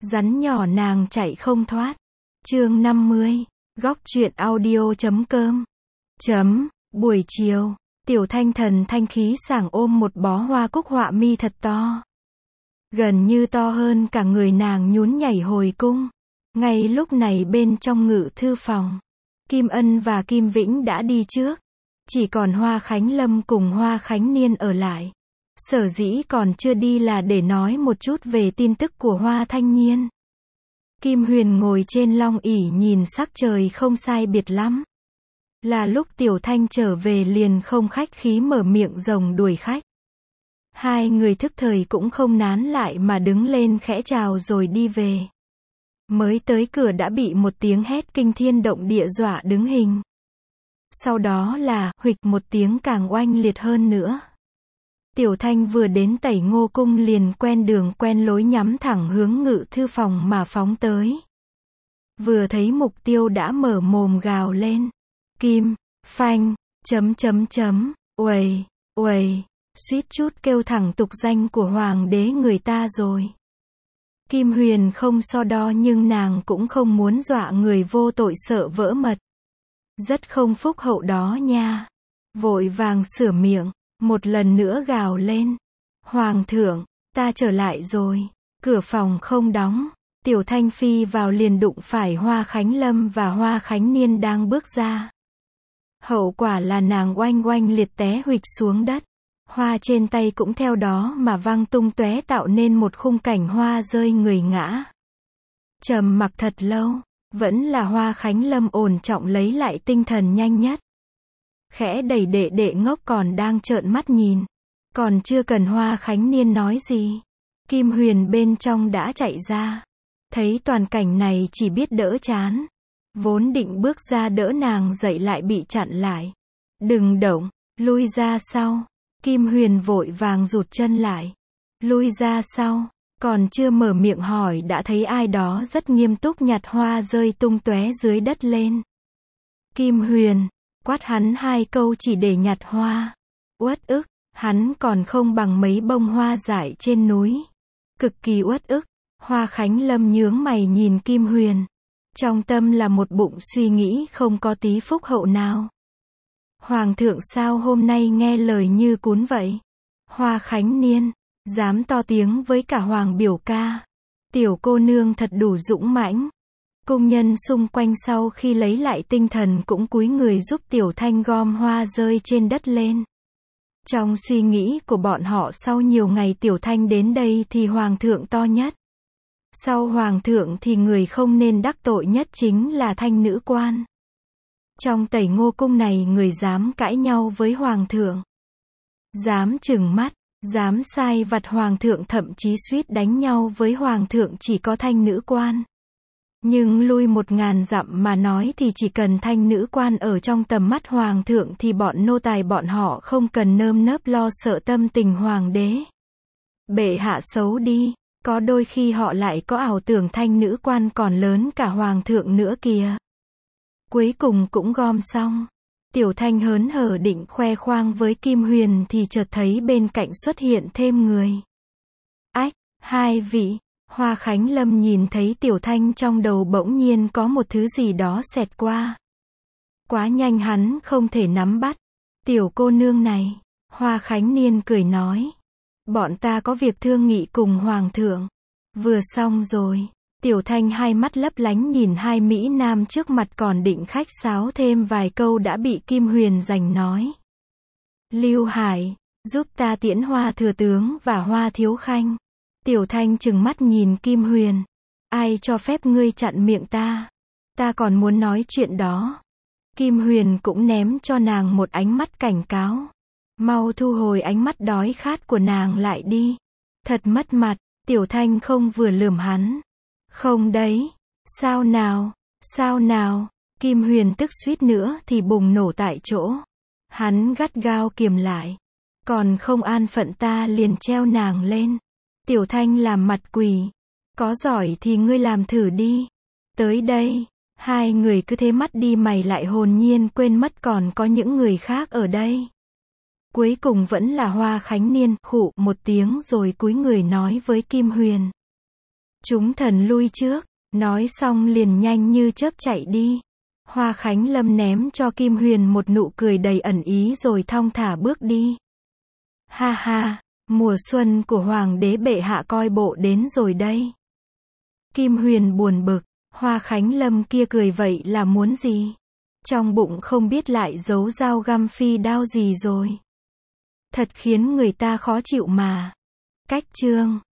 Rắn nhỏ nàng chạy không thoát. Chương 50. Góc truyện audio.com. Buổi chiều, Tiểu Thanh thần thanh khí sảng ôm một bó hoa cúc họa mi thật to. Gần như to hơn cả người nàng nhún nhảy hồi cung. Ngay lúc này bên trong ngự thư phòng, Kim Ân và Kim Vĩnh đã đi trước. Chỉ còn Hoa Khánh Lâm cùng Hoa Khánh Niên ở lại. Sở dĩ còn chưa đi là để nói một chút về tin tức của Hoa Thanh Nhiên. Kim Huyền ngồi trên long ỷ nhìn sắc trời không sai biệt lắm. Là lúc Tiểu Thanh trở về liền không khách khí mở miệng rồng đuổi khách. Hai người thức thời cũng không nán lại mà đứng lên khẽ chào rồi đi về. Mới tới cửa đã bị một tiếng hét kinh thiên động địa dọa đứng hình. Sau đó là, huỵch một tiếng càng oanh liệt hơn nữa. Tiểu Thanh vừa đến Tẩy Ngô Cung liền quen đường quen lối nhắm thẳng hướng ngự thư phòng mà phóng tới. Vừa thấy mục tiêu đã mở mồm gào lên. Kim, phanh, uầy, uầy, suýt chút kêu thẳng tục danh của hoàng đế người ta rồi. Kim Huyền không so đo nhưng nàng cũng không muốn dọa người vô tội sợ vỡ mật. Rất không phúc hậu đó nha. Vội vàng sửa miệng, một lần nữa gào lên. Hoàng thượng, ta trở lại rồi. Cửa phòng không đóng. Tiểu Thanh phi vào liền đụng phải Hoa Khánh Lâm và Hoa Khánh Niên đang bước ra. Hậu quả là nàng oanh oanh liệt té huỵch xuống đất. Hoa trên tay cũng theo đó mà văng tung tóe tạo nên một khung cảnh hoa rơi người ngã. Trầm mặc thật lâu, vẫn là Hoa Khánh Lâm ổn trọng lấy lại tinh thần nhanh nhất. Khẽ đẩy đệ đệ ngốc còn đang trợn mắt nhìn. Còn chưa cần Hoa Khánh Niên nói gì. Kim Huyền bên trong đã chạy ra. Thấy toàn cảnh này chỉ biết đỡ chán. Vốn định bước ra đỡ nàng dậy lại bị chặn lại. Đừng động, lui ra sau. Kim Huyền vội vàng rụt chân lại. Lui ra sau. Còn chưa mở miệng hỏi đã thấy ai đó rất nghiêm túc nhặt hoa rơi tung tóe dưới đất lên. Kim Huyền quát hắn hai câu chỉ để nhặt hoa. Uất ức, hắn còn không bằng mấy bông hoa dại trên núi. Cực kỳ uất ức. Hoa Khánh Lâm nhướng mày nhìn Kim Huyền. Trong tâm là một bụng suy nghĩ không có tí phúc hậu nào. Hoàng thượng sao hôm nay nghe lời như cún vậy? Hoa Khánh Niên dám to tiếng với cả Hoàng biểu ca. Tiểu cô nương thật đủ dũng mãnh. Cung nhân xung quanh sau khi lấy lại tinh thần cũng cúi người giúp Tiểu Thanh gom hoa rơi trên đất lên. Trong suy nghĩ của bọn họ sau nhiều ngày Tiểu Thanh đến đây thì Hoàng thượng to nhất. Sau Hoàng thượng thì người không nên đắc tội nhất chính là Thanh nữ quan. Trong Tẩy Ngô Cung này người dám cãi nhau với Hoàng thượng. Dám trừng mắt, dám sai vặt Hoàng thượng thậm chí suýt đánh nhau với Hoàng thượng chỉ có Thanh nữ quan. Nhưng lui 1000 dặm mà nói thì chỉ cần Thanh nữ quan ở trong tầm mắt Hoàng thượng thì bọn nô tài bọn họ không cần nơm nớp lo sợ tâm tình Hoàng đế. Bệ hạ xấu đi, có đôi khi họ lại có ảo tưởng Thanh nữ quan còn lớn cả Hoàng thượng nữa kìa. Cuối cùng cũng gom xong. Tiểu Thanh hớn hở định khoe khoang với Kim Huyền thì chợt thấy bên cạnh xuất hiện thêm người. Ách, hai vị. Hoa Khánh Lâm nhìn thấy Tiểu Thanh trong đầu bỗng nhiên có một thứ gì đó xẹt qua. Quá nhanh hắn không thể nắm bắt. Tiểu cô nương này. Hoa Khánh Niên cười nói. Bọn ta có việc thương nghị cùng Hoàng thượng. Vừa xong rồi. Tiểu Thanh hai mắt lấp lánh nhìn hai mỹ nam trước mặt còn định khách sáo thêm vài câu đã bị Kim Huyền giành nói. Lưu Hải, giúp ta tiễn Hoa thừa tướng và Hoa thiếu khanh. Tiểu Thanh trừng mắt nhìn Kim Huyền. Ai cho phép ngươi chặn miệng ta? Ta còn muốn nói chuyện đó. Kim Huyền cũng ném cho nàng một ánh mắt cảnh cáo. Mau thu hồi ánh mắt đói khát của nàng lại đi. Thật mất mặt. Tiểu Thanh không vừa lườm hắn. Không đấy. Sao nào? Sao nào? Kim Huyền tức suýt nữa thì bùng nổ tại chỗ. Hắn gắt gao kiềm lại. Còn không an phận ta liền treo nàng lên. Tiểu Thanh làm mặt quỳ. Có giỏi thì ngươi làm thử đi. Tới đây. Hai người cứ thế mắt đi mày lại hồn nhiên quên mất còn có những người khác ở đây. Cuối cùng vẫn là Hoa Khánh Niên khụ một tiếng rồi cúi người nói với Kim Huyền. Chúng thần lui trước, nói xong liền nhanh như chớp chạy đi. Hoa Khánh Lâm ném cho Kim Huyền một nụ cười đầy ẩn ý rồi thong thả bước đi. Ha ha, mùa xuân của Hoàng đế bệ hạ coi bộ đến rồi đây. Kim Huyền buồn bực, Hoa Khánh Lâm kia cười vậy là muốn gì? Trong bụng không biết lại giấu dao găm phi đao gì rồi. Thật khiến người ta khó chịu mà. Cách chương